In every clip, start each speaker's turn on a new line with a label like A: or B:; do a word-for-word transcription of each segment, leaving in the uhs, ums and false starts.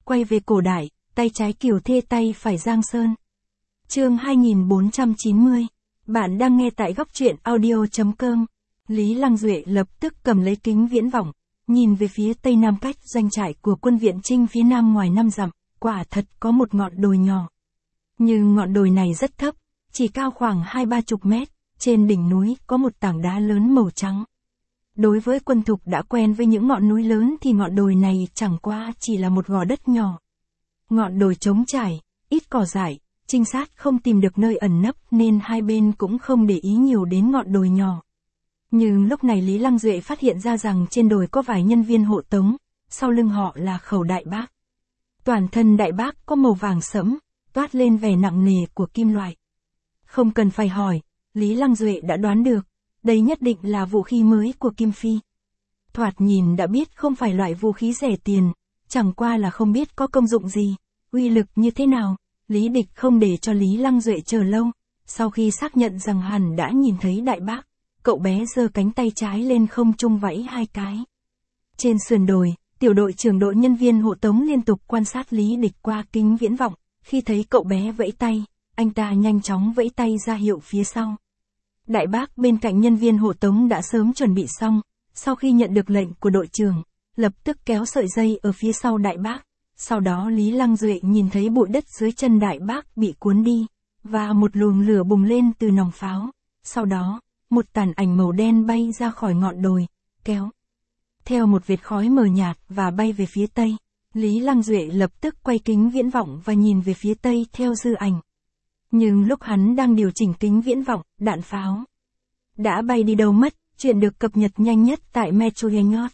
A: quay về cổ đại, tay trái Kiều Thê tay phải Giang Sơn. Chương hai nghìn bốn trăm chín mươi. Bạn đang nghe tại góc truyện audio chấm com. Lý Lăng Duệ lập tức cầm lấy kính viễn vọng, nhìn về phía tây nam cách doanh trại của quân viện Trinh phía nam ngoài năm dặm, quả thật có một ngọn đồi nhỏ. Nhưng ngọn đồi này rất thấp, chỉ cao khoảng hai ba chục mét, trên đỉnh núi có một tảng đá lớn màu trắng. Đối với quân thục đã quen với những ngọn núi lớn thì ngọn đồi này chẳng qua chỉ là một gò đất nhỏ. Ngọn đồi trống trải, ít cỏ dại, trinh sát không tìm được nơi ẩn nấp nên hai bên cũng không để ý nhiều đến ngọn đồi nhỏ. Nhưng lúc này Lý Lăng Duệ phát hiện ra rằng trên đồi có vài nhân viên hộ tống, sau lưng họ là khẩu đại bác. Toàn thân đại bác có màu vàng sẫm, toát lên vẻ nặng nề của kim loại. Không cần phải hỏi, Lý Lăng Duệ đã đoán được, đây nhất định là vũ khí mới của Kim Phi. Thoạt nhìn đã biết không phải loại vũ khí rẻ tiền, chẳng qua là không biết có công dụng gì, uy lực như thế nào. Lý Địch không để cho Lý Lăng Duệ chờ lâu, sau khi xác nhận rằng hắn đã nhìn thấy đại bác, cậu bé giơ cánh tay trái lên không trung vẫy hai cái. Trên sườn đồi, tiểu đội trưởng đội nhân viên hộ tống liên tục quan sát Lý Địch qua kính viễn vọng, khi thấy cậu bé vẫy tay, anh ta nhanh chóng vẫy tay ra hiệu phía sau. Đại bác bên cạnh nhân viên hộ tống đã sớm chuẩn bị xong, sau khi nhận được lệnh của đội trưởng, lập tức kéo sợi dây ở phía sau đại bác. Sau đó Lý Lăng Duệ nhìn thấy bụi đất dưới chân đại bác bị cuốn đi, và một luồng lửa bùng lên từ nòng pháo. Sau đó, một tàn ảnh màu đen bay ra khỏi ngọn đồi, kéo theo một vệt khói mờ nhạt và bay về phía tây. Lý Lăng Duệ lập tức quay kính viễn vọng và nhìn về phía tây theo dư ảnh. Nhưng lúc hắn đang điều chỉnh kính viễn vọng, đạn pháo đã bay đi đâu mất. Chuyện được cập nhật nhanh nhất tại metronews chấm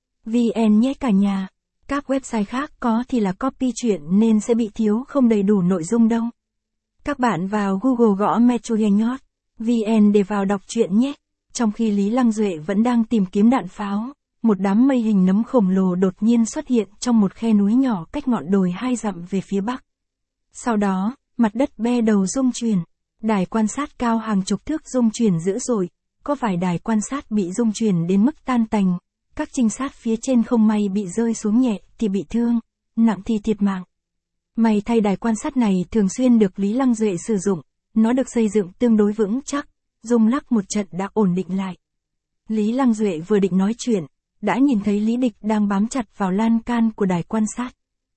A: vn nhé cả nhà. Các website khác có thì là copy chuyện nên sẽ bị thiếu không đầy đủ nội dung đâu. Các bạn vào Google gõ metronews chấm vn để vào đọc truyện nhé. Trong khi Lý Lăng Duệ vẫn đang tìm kiếm đạn pháo, một đám mây hình nấm khổng lồ đột nhiên xuất hiện trong một khe núi nhỏ cách ngọn đồi hai dặm về phía bắc. Sau đó, mặt đất be đầu rung chuyển, đài quan sát cao hàng chục thước rung chuyển dữ dội, có vài đài quan sát bị rung chuyển đến mức tan tành. Các trinh sát phía trên không may bị rơi xuống nhẹ thì bị thương, nặng thì thiệt mạng. May thay đài quan sát này thường xuyên được Lý Lăng Duệ sử dụng, nó được xây dựng tương đối vững chắc, rung lắc một trận đã ổn định lại. Lý Lăng Duệ vừa định nói chuyện, đã nhìn thấy Lý Địch đang bám chặt vào lan can của đài quan sát.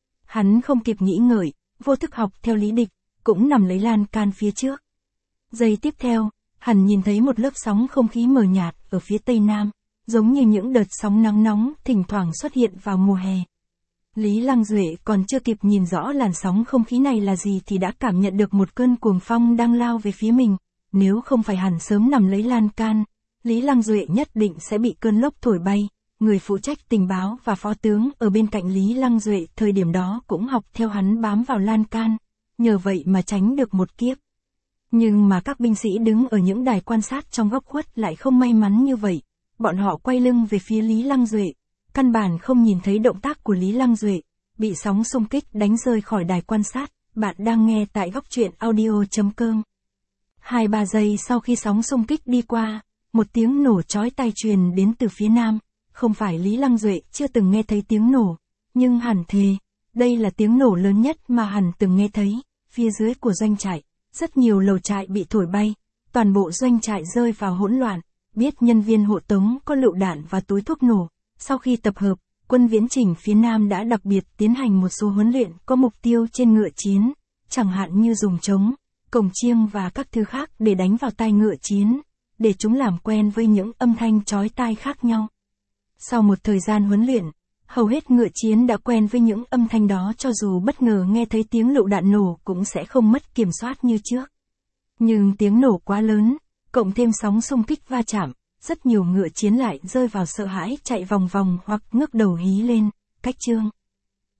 A: Hắn không kịp nghĩ ngợi, vô thức học theo Lý Địch, cũng nằm lấy lan can phía trước. Giây tiếp theo, hắn nhìn thấy một lớp sóng không khí mờ nhạt ở phía tây nam, giống như những đợt sóng nắng nóng thỉnh thoảng xuất hiện vào mùa hè. Lý Lăng Duệ còn chưa kịp nhìn rõ làn sóng không khí này là gì thì đã cảm nhận được một cơn cuồng phong đang lao về phía mình. Nếu không phải hắn sớm nằm lấy lan can, Lý Lăng Duệ nhất định sẽ bị cơn lốc thổi bay. Người phụ trách tình báo và phó tướng ở bên cạnh Lý Lăng Duệ thời điểm đó cũng học theo hắn bám vào lan can, nhờ vậy mà tránh được một kiếp. Nhưng mà các binh sĩ đứng ở những đài quan sát trong góc khuất lại không may mắn như vậy. Bọn họ quay lưng về phía Lý Lăng Duệ, căn bản không nhìn thấy động tác của Lý Lăng Duệ, bị sóng xung kích đánh rơi khỏi đài quan sát. Bạn đang nghe tại góc truyện audio chấm com. Hai ba giây sau khi sóng xung kích đi qua, một tiếng nổ chói tai truyền đến từ phía nam. Không phải Lý Lăng Duệ chưa từng nghe thấy tiếng nổ, nhưng hẳn thề, đây là tiếng nổ lớn nhất mà hẳn từng nghe thấy. Phía dưới của doanh trại, rất nhiều lầu trại bị thổi bay, toàn bộ doanh trại rơi vào hỗn loạn. Biết nhân viên hộ tống có lựu đạn và túi thuốc nổ, sau khi tập hợp, quân viễn chỉnh phía Nam đã đặc biệt tiến hành một số huấn luyện có mục tiêu trên ngựa chiến, chẳng hạn như dùng trống, cồng chiêng và các thứ khác để đánh vào tai ngựa chiến, để chúng làm quen với những âm thanh chói tai khác nhau. Sau một thời gian huấn luyện, hầu hết ngựa chiến đã quen với những âm thanh đó, cho dù bất ngờ nghe thấy tiếng lựu đạn nổ cũng sẽ không mất kiểm soát như trước. Nhưng tiếng nổ quá lớn, cộng thêm sóng xung kích va chạm, rất nhiều ngựa chiến lại rơi vào sợ hãi chạy vòng vòng hoặc ngước đầu hí lên. Cách chương